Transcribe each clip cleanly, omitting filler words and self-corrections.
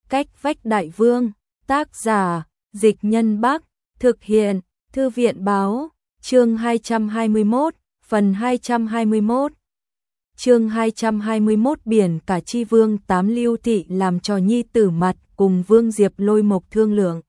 Cách vách đại vương, tác giả, Dịch Nhân Bắc, thực hiện, Thư viện báo, chương 221, phần 221. Chương 221 biển cả chi vương tám Lưu Thị làm trò nhi tử mặt cùng Vương Diệp Lôi Mộc thương lượng.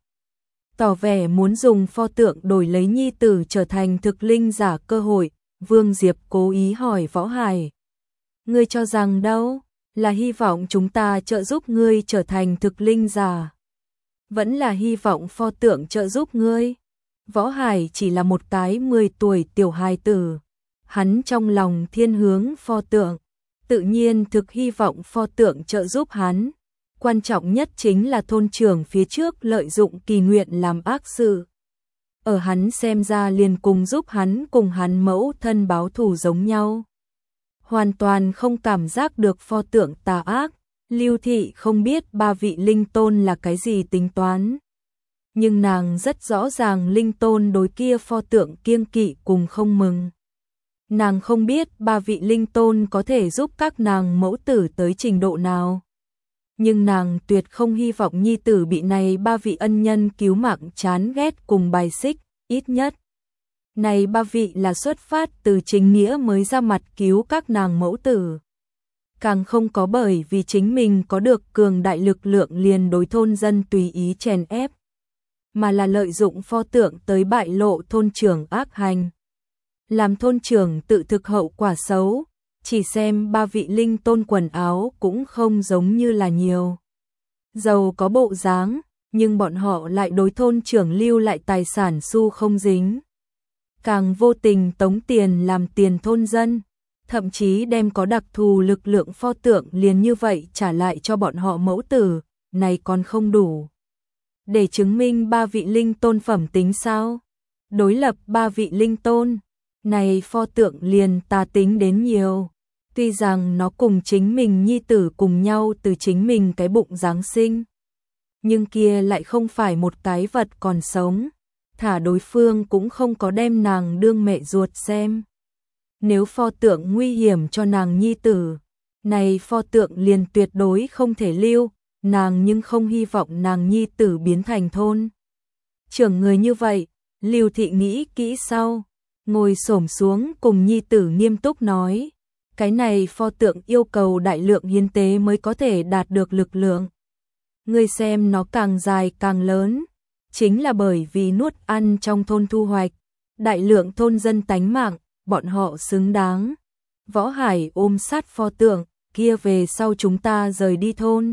Tỏ vẻ muốn dùng pho tượng đổi lấy nhi tử trở thành thực linh giả cơ hội, Vương Diệp cố ý hỏi Võ Hải. Ngươi cho rằng đâu? Là hy vọng chúng ta trợ giúp ngươi trở thành thực linh giả. Vẫn là hy vọng pho tượng trợ giúp ngươi. Võ Hải chỉ là một cái 10 tuổi tiểu hài tử. Hắn trong lòng thiên hướng pho tượng. Tự nhiên thực hy vọng pho tượng trợ giúp hắn. Quan trọng nhất chính là thôn trưởng phía trước lợi dụng kỳ nguyện làm ác sự. Ở hắn xem ra liền cùng giúp hắn cùng hắn mẫu thân báo thù giống nhau. Hoàn toàn không cảm giác được pho tượng tà ác, Lưu Thị không biết ba vị linh tôn là cái gì tính toán. Nhưng nàng rất rõ ràng linh tôn đối kia pho tượng kiêng kỵ cùng không mừng. Nàng không biết ba vị linh tôn có thể giúp các nàng mẫu tử tới trình độ nào. Nhưng nàng tuyệt không hy vọng nhi tử bị này ba vị ân nhân cứu mạng chán ghét cùng bài xích, ít nhất. Này ba vị là xuất phát từ chính nghĩa mới ra mặt cứu các nàng mẫu tử. Càng không có bởi vì chính mình có được cường đại lực lượng liền đối thôn dân tùy ý chèn ép. Mà là lợi dụng pho tượng tới bại lộ thôn trưởng ác hành. Làm thôn trưởng tự thực hậu quả xấu, chỉ xem ba vị linh tôn quần áo cũng không giống như là nhiều. Giàu có bộ dáng, nhưng bọn họ lại đối thôn trưởng lưu lại tài sản xu không dính. Càng vô tình tống tiền làm tiền thôn dân, thậm chí đem có đặc thù lực lượng pho tượng liền như vậy trả lại cho bọn họ mẫu tử, này còn không đủ. Để chứng minh ba vị linh tôn phẩm tính sao? Đối lập ba vị linh tôn, này pho tượng liền tà tính đến nhiều. Tuy rằng nó cùng chính mình nhi tử cùng nhau từ chính mình cái bụng giáng sinh, nhưng kia lại không phải một cái vật còn sống. Thả đối phương cũng không có đem nàng đương mẹ ruột xem. Nếu pho tượng nguy hiểm cho nàng nhi tử, này pho tượng liền tuyệt đối không thể lưu, nàng nhưng không hy vọng nàng nhi tử biến thành thôn trưởng người như vậy. Lưu Thị nghĩ kỹ sau, ngồi xổm xuống cùng nhi tử nghiêm túc nói, cái này pho tượng yêu cầu đại lượng hiến tế mới có thể đạt được lực lượng. Ngươi xem nó càng dài càng lớn, chính là bởi vì nuốt ăn trong thôn thu hoạch, đại lượng thôn dân tánh mạng, bọn họ xứng đáng. Võ Hải ôm sát pho tượng, kia về sau chúng ta rời đi thôn.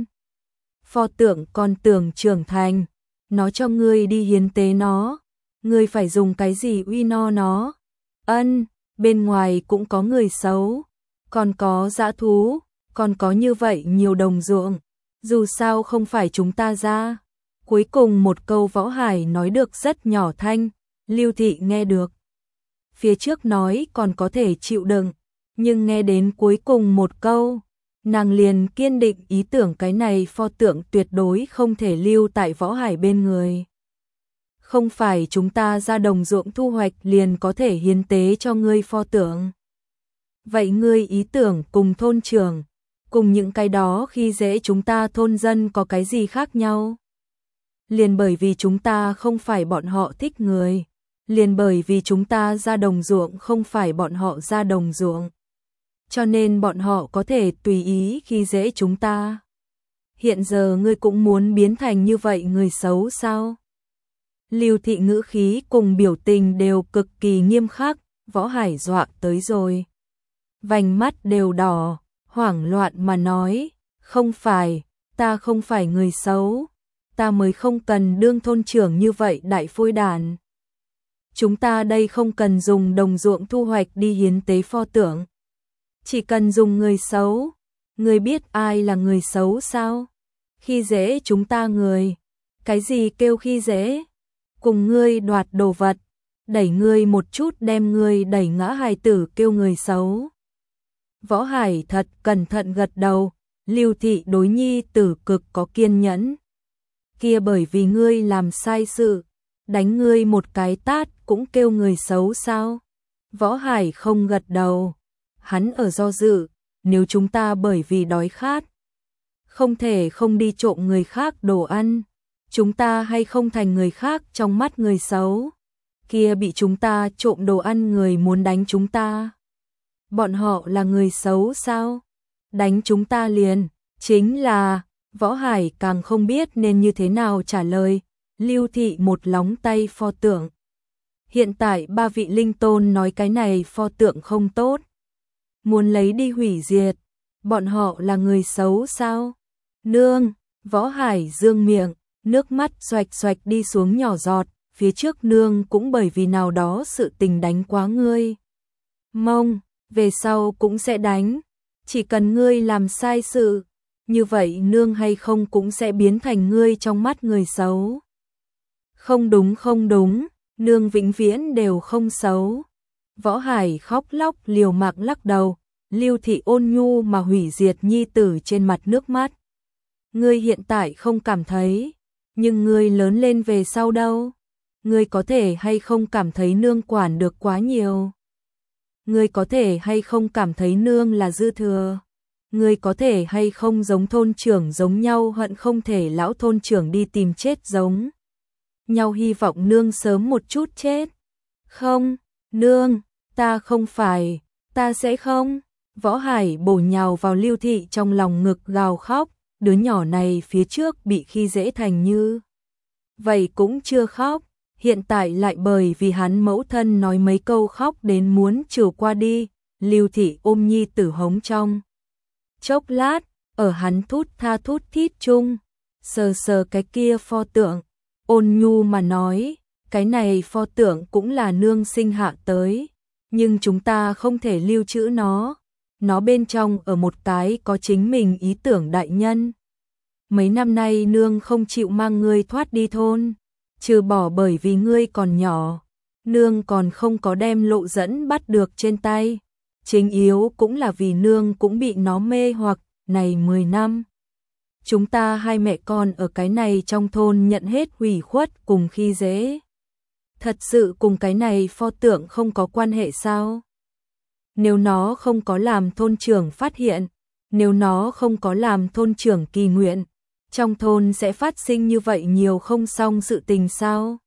Pho tượng còn tưởng trưởng thành, nó cho ngươi đi hiến tế nó, ngươi phải dùng cái gì uy no nó. Ân, bên ngoài cũng có người xấu, còn có dã thú, còn có như vậy nhiều đồng ruộng, dù sao không phải chúng ta ra. Cuối cùng một câu Võ Hải nói được rất nhỏ thanh, Lưu Thị nghe được. Phía trước nói còn có thể chịu đựng, nhưng nghe đến cuối cùng một câu, nàng liền kiên định ý tưởng cái này pho tượng tuyệt đối không thể lưu tại Võ Hải bên người. Không phải chúng ta ra đồng ruộng thu hoạch liền có thể hiến tế cho ngươi pho tượng. Vậy ngươi ý tưởng cùng thôn trưởng, cùng những cái đó khi dễ chúng ta thôn dân có cái gì khác nhau? Liền bởi vì chúng ta không phải bọn họ thích người, liền bởi vì chúng ta ra đồng ruộng không phải bọn họ ra đồng ruộng, cho nên bọn họ có thể tùy ý khi dễ chúng ta. Hiện giờ ngươi cũng muốn biến thành như vậy người xấu sao? Lưu Thị ngữ khí cùng biểu tình đều cực kỳ nghiêm khắc, Võ Hải dọa tới rồi. Vành mắt đều đỏ, hoảng loạn mà nói, không phải, ta không phải người xấu. Ta mới không cần đương thôn trưởng như vậy đại phôi đàn. Chúng ta đây không cần dùng đồng ruộng thu hoạch đi hiến tế pho tượng. Chỉ cần dùng người xấu. Ngươi biết ai là người xấu sao? Khi dễ chúng ta người. Cái gì kêu khi dễ? Cùng ngươi đoạt đồ vật, đẩy ngươi một chút đem ngươi đẩy ngã hài tử kêu người xấu. Võ Hải thật cẩn thận gật đầu, Lưu Thị đối nhi tử cực có kiên nhẫn. Kia bởi vì ngươi làm sai sự, đánh ngươi một cái tát cũng kêu người xấu sao? Võ Hải không gật đầu, hắn ở do dự, nếu chúng ta bởi vì đói khát, không thể không đi trộm người khác đồ ăn. Chúng ta hay không thành người khác trong mắt người xấu. Kia bị chúng ta trộm đồ ăn người muốn đánh chúng ta. Bọn họ là người xấu sao? Đánh chúng ta liền, chính là, Võ Hải càng không biết nên như thế nào trả lời. Lưu Thị một lóng tay pho tượng. Hiện tại ba vị linh tôn nói cái này pho tượng không tốt. Muốn lấy đi hủy diệt. Bọn họ là người xấu sao? Nương, Võ Hải dương miệng, nước mắt xoạch xoạch đi xuống nhỏ giọt. Phía trước nương cũng bởi vì nào đó sự tình đánh quá ngươi. Mông, về sau cũng sẽ đánh. Chỉ cần ngươi làm sai sự, như vậy nương hay không cũng sẽ biến thành ngươi trong mắt người xấu. Không đúng không đúng, nương vĩnh viễn đều không xấu. Võ Hải khóc lóc liều mạng lắc đầu, Lưu Thị ôn nhu mà hủy diệt nhi tử trên mặt nước mắt. Ngươi hiện tại không cảm thấy, nhưng ngươi lớn lên về sau đâu? Ngươi có thể hay không cảm thấy nương quản được quá nhiều? Ngươi có thể hay không cảm thấy nương là dư thừa? Ngươi có thể hay không giống thôn trưởng giống nhau hận không thể lão thôn trưởng đi tìm chết giống nhau hy vọng nương sớm một chút chết? Không, nương, ta không phải, ta sẽ không. Võ Hải bổ nhào vào Lưu Thị trong lòng ngực gào khóc, đứa nhỏ này phía trước bị khi dễ thành như vậy cũng chưa khóc, hiện tại lại bởi vì hắn mẫu thân nói mấy câu khóc đến muốn trừ qua đi. Lưu Thị ôm nhi tử hống trong chốc lát, ở hắn thút tha thút thít chung, sờ sờ cái kia pho tượng, ôn nhu mà nói, cái này pho tượng cũng là nương sinh hạ tới, nhưng chúng ta không thể lưu trữ nó bên trong ở một cái có chính mình ý tưởng đại nhân. Mấy năm nay nương không chịu mang ngươi thoát đi thôn, trừ bỏ bởi vì ngươi còn nhỏ, nương còn không có đem lộ dẫn bắt được trên tay. Chính yếu cũng là vì nương cũng bị nó mê hoặc, này 10 năm. Chúng ta hai mẹ con ở cái này trong thôn nhận hết hủy khuất cùng khi dễ. Thật sự cùng cái này pho tượng không có quan hệ sao? Nếu nó không có làm thôn trưởng phát hiện, nếu nó không có làm thôn trưởng kỳ nguyện, trong thôn sẽ phát sinh như vậy nhiều không xong sự tình sao?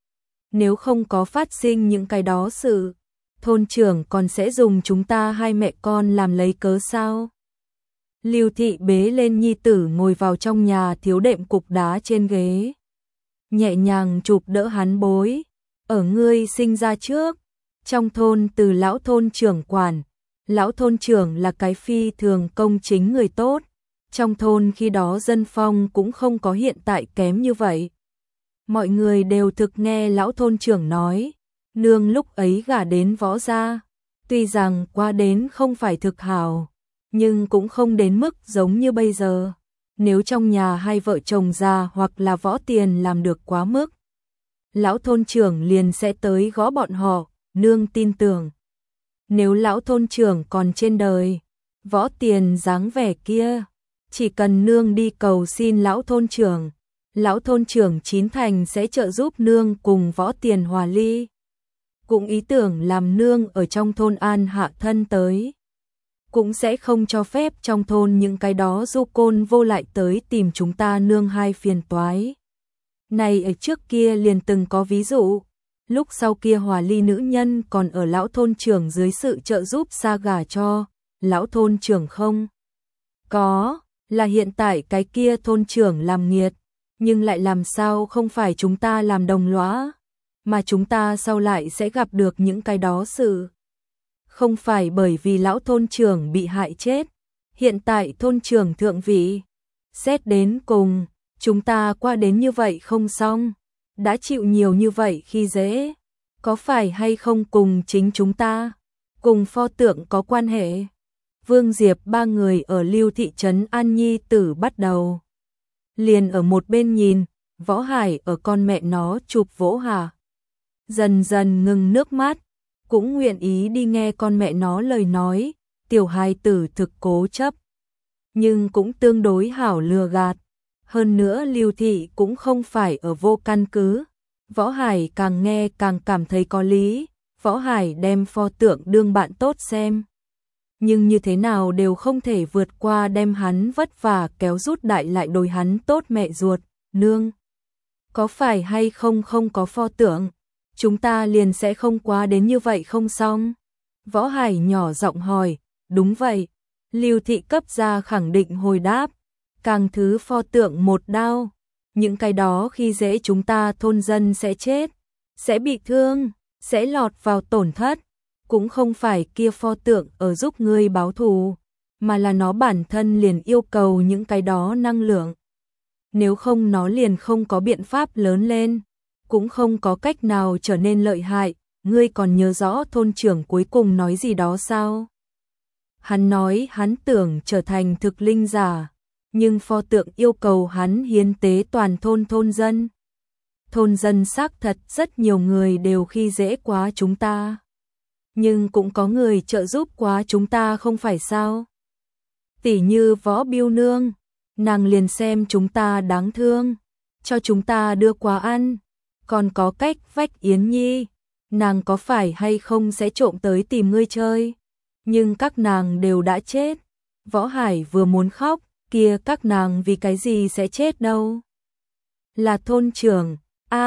Nếu không có phát sinh những cái đó sự, thôn trưởng còn sẽ dùng chúng ta hai mẹ con làm lấy cớ sao? Lưu Thị bế lên nhi tử ngồi vào trong nhà thiếu đệm cục đá trên ghế. Nhẹ nhàng chụp đỡ hắn bối. Ở ngươi sinh ra trước, trong thôn từ lão thôn trưởng quản. Lão thôn trưởng là cái phi thường công chính người tốt. Trong thôn khi đó dân phong cũng không có hiện tại kém như vậy. Mọi người đều thực nghe lão thôn trưởng nói. Nương lúc ấy gả đến Võ gia, tuy rằng qua đến không phải thực hảo, nhưng cũng không đến mức giống như bây giờ. Nếu trong nhà hai vợ chồng già hoặc là Võ Tiền làm được quá mức, lão thôn trưởng liền sẽ tới gõ bọn họ, nương tin tưởng. Nếu lão thôn trưởng còn trên đời, Võ Tiền dáng vẻ kia, chỉ cần nương đi cầu xin lão thôn trưởng chín thành sẽ trợ giúp nương cùng Võ Tiền hòa ly. Cũng ý tưởng làm nương ở trong thôn an hạ thân tới. Cũng sẽ không cho phép trong thôn những cái đó du côn vô lại tới tìm chúng ta nương hai phiền toái. Này ở trước kia liền từng có ví dụ, lúc sau kia hòa ly nữ nhân còn ở lão thôn trưởng dưới sự trợ giúp xa gả cho, lão thôn trưởng không. Có, là hiện tại cái kia thôn trưởng làm nghiệt, nhưng lại làm sao không phải chúng ta làm đồng lõa, mà chúng ta sau lại sẽ gặp được những cái đó sự. Không phải bởi vì lão thôn trưởng bị hại chết, hiện tại thôn trưởng thượng vị. Xét đến cùng, chúng ta qua đến như vậy không xong, đã chịu nhiều như vậy khi dễ, có phải hay không cùng chính chúng ta, cùng pho tượng có quan hệ. Vương Diệp ba người ở Lưu thị trấn An Nhi Tử bắt đầu. Liền ở một bên nhìn, Võ Hải ở con mẹ nó chụp vỗ hà. Dần dần ngừng nước mắt, cũng nguyện ý đi nghe con mẹ nó lời nói, tiểu hài tử thực cố chấp. Nhưng cũng tương đối hảo lừa gạt. Hơn nữa Lưu thị cũng không phải ở vô căn cứ. Võ Hải càng nghe càng cảm thấy có lý. Võ Hải đem pho tượng đương bạn tốt xem. nhưng như thế nào đều không thể vượt qua đem hắn vất vả kéo rút đại lại đối hắn tốt mẹ ruột, nương. Có phải hay không không có pho tượng, chúng ta liền sẽ không quá đến như vậy không xong. Võ Hải nhỏ giọng hỏi, đúng vậy. Lưu Thị cấp ra khẳng định hồi đáp, càng thứ pho tượng một đao, những cái đó khi dễ chúng ta thôn dân sẽ chết, sẽ bị thương, sẽ lọt vào tổn thất, cũng không phải kia pho tượng ở giúp ngươi báo thù, mà là nó bản thân liền yêu cầu những cái đó năng lượng. Nếu không nó liền không có biện pháp lớn lên, cũng không có cách nào trở nên lợi hại, ngươi còn nhớ rõ thôn trưởng cuối cùng nói gì đó sao? Hắn nói hắn tưởng trở thành thực linh giả, nhưng pho tượng yêu cầu hắn hiến tế toàn thôn thôn dân. Thôn dân xác thật rất nhiều người đều khi dễ quá chúng ta. Nhưng cũng có người trợ giúp quá chúng ta không phải sao? Tỉ như Võ Biêu Nương, nàng liền xem chúng ta đáng thương, cho chúng ta đưa quà ăn. Còn có Cách Vách Yến Nhi, nàng có phải hay không sẽ trộm tới tìm ngươi chơi? Nhưng các nàng đều đã chết. Võ Hải vừa muốn khóc, kia các nàng vì cái gì sẽ chết đâu? Là thôn trưởng.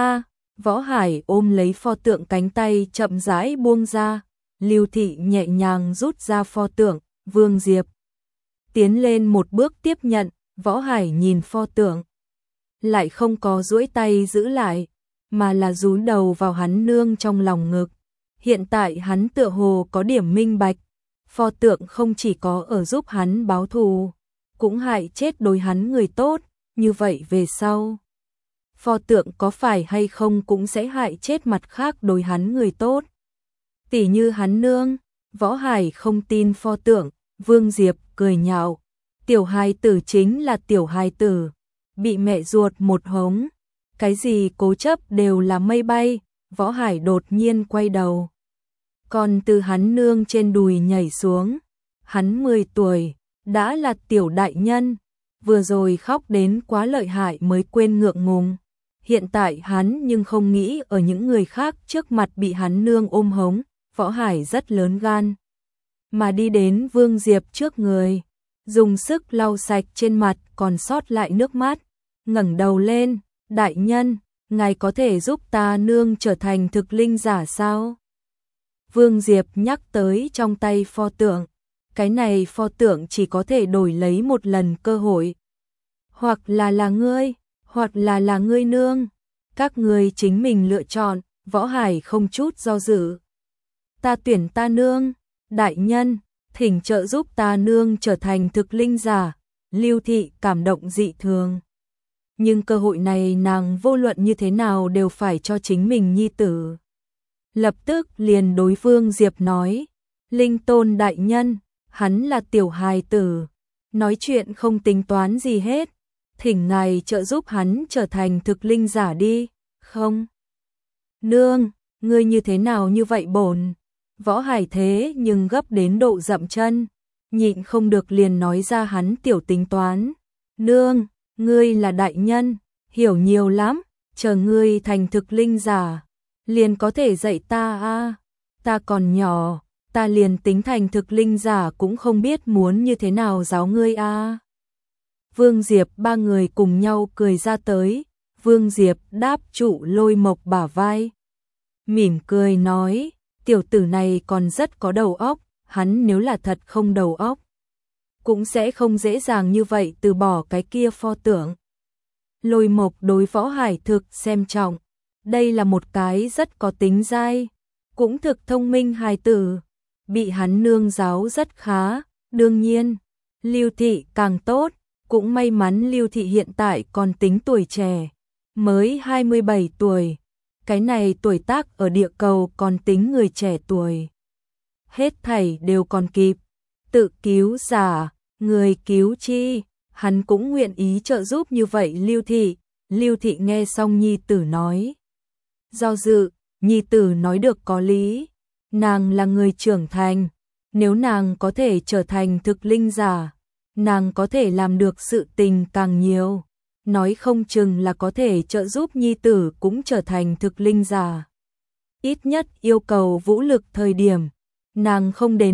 Võ Hải ôm lấy pho tượng cánh tay chậm rãi buông ra. Lưu Thị nhẹ nhàng rút ra pho tượng, Vương Diệp tiến lên một bước tiếp nhận. Võ Hải nhìn pho tượng, lại không có duỗi tay giữ lại, mà là dúi đầu vào hắn nương trong lòng ngực. Hiện tại hắn tựa hồ có điểm minh bạch, pho tượng không chỉ có ở giúp hắn báo thù, cũng hại chết đối hắn người tốt, như vậy về sau. Pho tượng có phải hay không cũng sẽ hại chết mặt khác đối hắn người tốt. Tỉ như hắn nương. Võ Hải không tin pho tượng. Vương Diệp cười nhạo, tiểu hài tử chính là tiểu hài tử, bị mẹ ruột một hống, cái gì cố chấp đều là mây bay. Võ Hải đột nhiên quay đầu, còn từ hắn nương trên đùi nhảy xuống. Hắn 10 tuổi, đã là tiểu đại nhân, vừa rồi khóc đến quá lợi hại mới quên ngượng ngùng. Hiện tại hắn nhưng không nghĩ ở những người khác trước mặt bị hắn nương ôm hống. Võ Hải rất lớn gan, mà đi đến Vương Diệp trước người, dùng sức lau sạch trên mặt còn sót lại nước mắt, ngẩng đầu lên, đại nhân, ngài có thể giúp ta nương trở thành thực linh giả sao? Vương Diệp nhắc tới trong tay pho tượng, cái này pho tượng chỉ có thể đổi lấy một lần cơ hội. Hoặc là ngươi, hoặc là ngươi nương, các ngươi chính mình lựa chọn. Võ Hải không chút do dự. Ta tuyển ta nương, đại nhân, thỉnh trợ giúp ta nương trở thành thực linh giả. Lưu Thị cảm động dị thường. Nhưng cơ hội này nàng vô luận như thế nào đều phải cho chính mình nhi tử. Lập tức liền đối Vương Diệp nói, Linh Tôn đại nhân, hắn là tiểu hài tử, nói chuyện không tính toán gì hết, thỉnh ngài trợ giúp hắn trở thành thực linh giả đi. Không. Nương, ngươi như thế nào như vậy bổn? Võ Hải thế nhưng gấp đến độ dậm chân, nhịn không được liền nói ra hắn tiểu tính toán. Nương, ngươi là đại nhân, hiểu nhiều lắm, chờ ngươi thành thực linh giả, liền có thể dạy ta ta còn nhỏ, ta liền tính thành thực linh giả cũng không biết muốn như thế nào giáo ngươi Vương Diệp ba người cùng nhau cười ra tới. Vương Diệp đáp trụ Lôi Mộc bả vai, mỉm cười nói, tiểu tử này còn rất có đầu óc, hắn nếu là thật không đầu óc, cũng sẽ không dễ dàng như vậy từ bỏ cái kia pho tượng. Lôi Mộc đối Võ Hải thực xem trọng, đây là một cái rất có tính dai, cũng thực thông minh hài tử, bị hắn nương giáo rất khá. Đương nhiên, Lưu Thị càng tốt, cũng may mắn Lưu Thị hiện tại còn tính tuổi trẻ, mới 27 tuổi. Cái này tuổi tác ở địa cầu còn tính người trẻ tuổi. Hết thảy đều còn kịp. Tự cứu giả, người cứu chi, hắn cũng nguyện ý trợ giúp như vậy Lưu Thị. Lưu Thị nghe xong nhi tử nói, do dự. Nhi tử nói được có lý, nàng là người trưởng thành, nếu nàng có thể trở thành thực linh giả, nàng có thể làm được sự tình càng nhiều, nói không chừng là có thể trợ giúp nhi tử cũng trở thành thực linh giả. Ít nhất yêu cầu vũ lực thời điểm, nàng không đến mức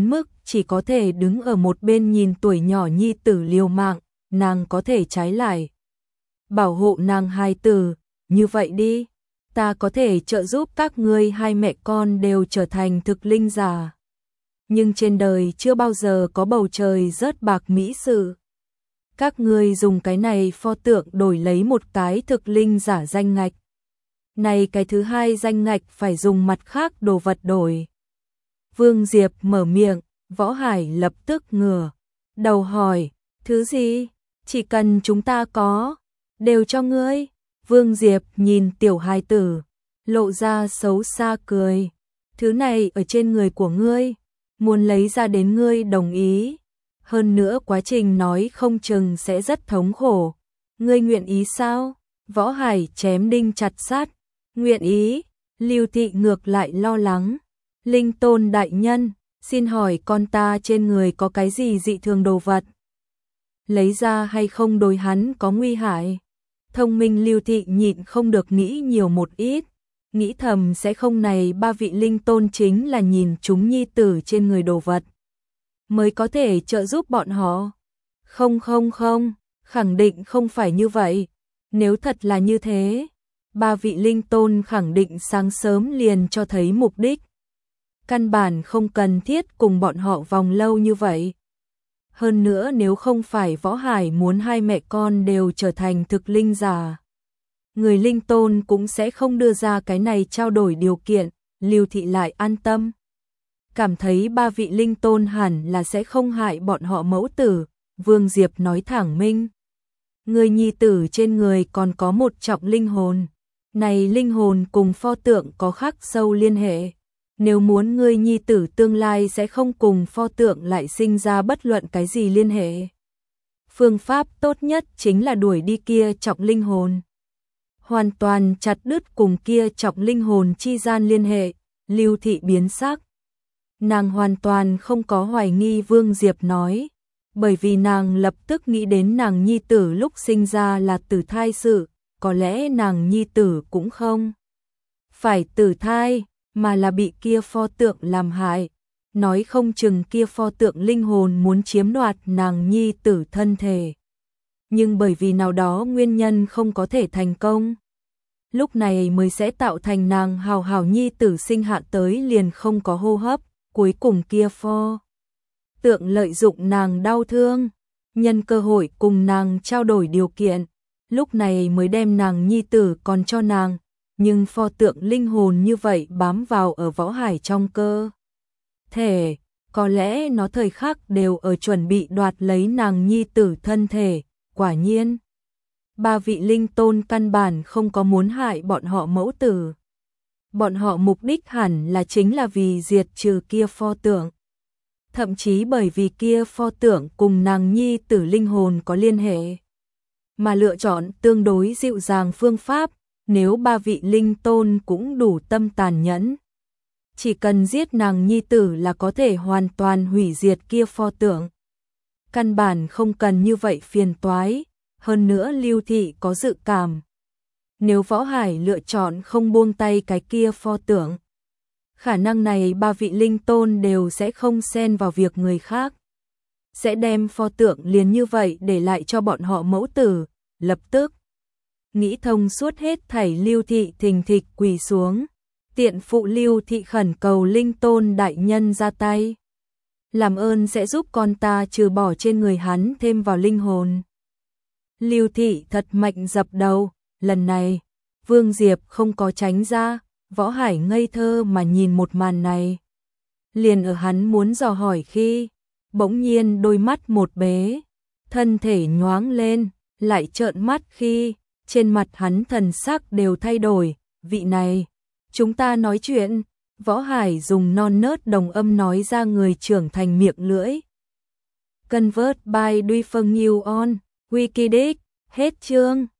chỉ có thể đứng ở một bên nhìn tuổi nhỏ nhi tử liều mạng, nàng có thể trái lại bảo hộ nàng hài tử, như vậy đi, ta có thể trợ giúp các ngươi hai mẹ con đều trở thành thực linh giả. Nhưng trên đời chưa bao giờ có bầu trời rớt bạc mỹ sự. Các ngươi dùng cái này pho tượng đổi lấy một cái thực linh giả danh ngạch. Này cái thứ hai danh ngạch phải dùng mặt khác đồ vật đổi. Vương Diệp mở miệng, Võ Hải lập tức ngửa đầu hỏi, thứ gì? Chỉ cần chúng ta có, đều cho ngươi. Vương Diệp nhìn tiểu hài tử, lộ ra xấu xa cười. Thứ này ở trên người của ngươi, muốn lấy ra đến ngươi đồng ý. Hơn nữa quá trình nói không chừng sẽ rất thống khổ. Ngươi nguyện ý sao? Võ Hải chém đinh chặt sắt. Nguyện ý. Lưu Thị ngược lại lo lắng. Linh Tôn đại nhân, xin hỏi con ta trên người có cái gì dị thường đồ vật? Lấy ra hay không đối hắn có nguy hại? Thông minh Lưu Thị nhịn không được nghĩ nhiều một ít. Nghĩ thầm sẽ không này ba vị linh tôn chính là nhìn chúng nhi tử trên người đồ vật mới có thể trợ giúp bọn họ. Không, khẳng định không phải như vậy. Nếu thật là như thế, ba vị linh tôn khẳng định sáng sớm liền cho thấy mục đích. Căn bản không cần thiết cùng bọn họ vòng lâu như vậy. Hơn nữa nếu không phải Võ Hải muốn hai mẹ con đều trở thành thực linh giả, người linh tôn cũng sẽ không đưa ra cái này trao đổi điều kiện. Lưu Thị lại an tâm, cảm thấy ba vị linh tôn hẳn là sẽ không hại bọn họ mẫu tử. Vương Diệp nói thẳng minh, người nhi tử trên người còn có một trọng linh hồn, này linh hồn cùng pho tượng có khắc sâu liên hệ. Nếu muốn người nhi tử tương lai sẽ không cùng pho tượng lại sinh ra bất luận cái gì liên hệ, phương pháp tốt nhất chính là đuổi đi kia trọng linh hồn, hoàn toàn chặt đứt cùng kia trọng linh hồn chi gian liên hệ. Lưu Thị biến sắc, nàng hoàn toàn không có hoài nghi Vương Diệp nói, bởi vì nàng lập tức nghĩ đến nàng nhi tử lúc sinh ra là tử thai sự, có lẽ nàng nhi tử cũng không phải tử thai, mà là bị kia pho tượng làm hại. Nói không chừng kia pho tượng linh hồn muốn chiếm đoạt nàng nhi tử thân thể, nhưng bởi vì nào đó nguyên nhân không có thể thành công. Lúc này mới sẽ tạo thành nàng hào nhi tử sinh hạ tới liền không có hô hấp, cuối cùng kia pho tượng lợi dụng nàng đau thương, nhân cơ hội cùng nàng trao đổi điều kiện, lúc này mới đem nàng nhi tử còn cho nàng, nhưng pho tượng linh hồn như vậy bám vào ở Võ Hải trong cơ thể, có lẽ nó thời khắc đều ở chuẩn bị đoạt lấy nàng nhi tử thân thể. Quả nhiên, ba vị linh tôn căn bản không có muốn hại bọn họ mẫu tử. Bọn họ mục đích hẳn là chính là vì diệt trừ kia pho tượng. Thậm chí bởi vì kia pho tượng cùng nàng nhi tử linh hồn có liên hệ, mà lựa chọn tương đối dịu dàng phương pháp. Nếu ba vị linh tôn cũng đủ tâm tàn nhẫn, chỉ cần giết nàng nhi tử là có thể hoàn toàn hủy diệt kia pho tượng. Căn bản không cần như vậy phiền toái. Hơn nữa Lưu Thị có dự cảm, nếu Võ Hải lựa chọn không buông tay cái kia pho tượng, khả năng này ba vị linh tôn đều sẽ không xen vào việc người khác, sẽ đem pho tượng liền như vậy để lại cho bọn họ mẫu tử. Lập tức nghĩ thông suốt hết thảy, Lưu Thị thình thịch quỳ xuống, tiện phụ Lưu Thị khẩn cầu linh tôn đại nhân ra tay, làm ơn sẽ giúp con ta trừ bỏ trên người hắn thêm vào linh hồn. Lưu Thị thật mạnh dập đầu, lần này Vương Diệp không có tránh ra. Võ Hải ngây thơ mà nhìn một màn này, liền ở hắn muốn dò hỏi khi bỗng nhiên đôi mắt một bế, thân thể nhoáng lên, lại trợn mắt khi trên mặt hắn thần sắc đều thay đổi. Vị này, chúng ta nói chuyện. Võ Hải dùng non nớt đồng âm nói ra người trưởng thành miệng lưỡi. Convert by Duy Phân New On, Wikidex, hết chương.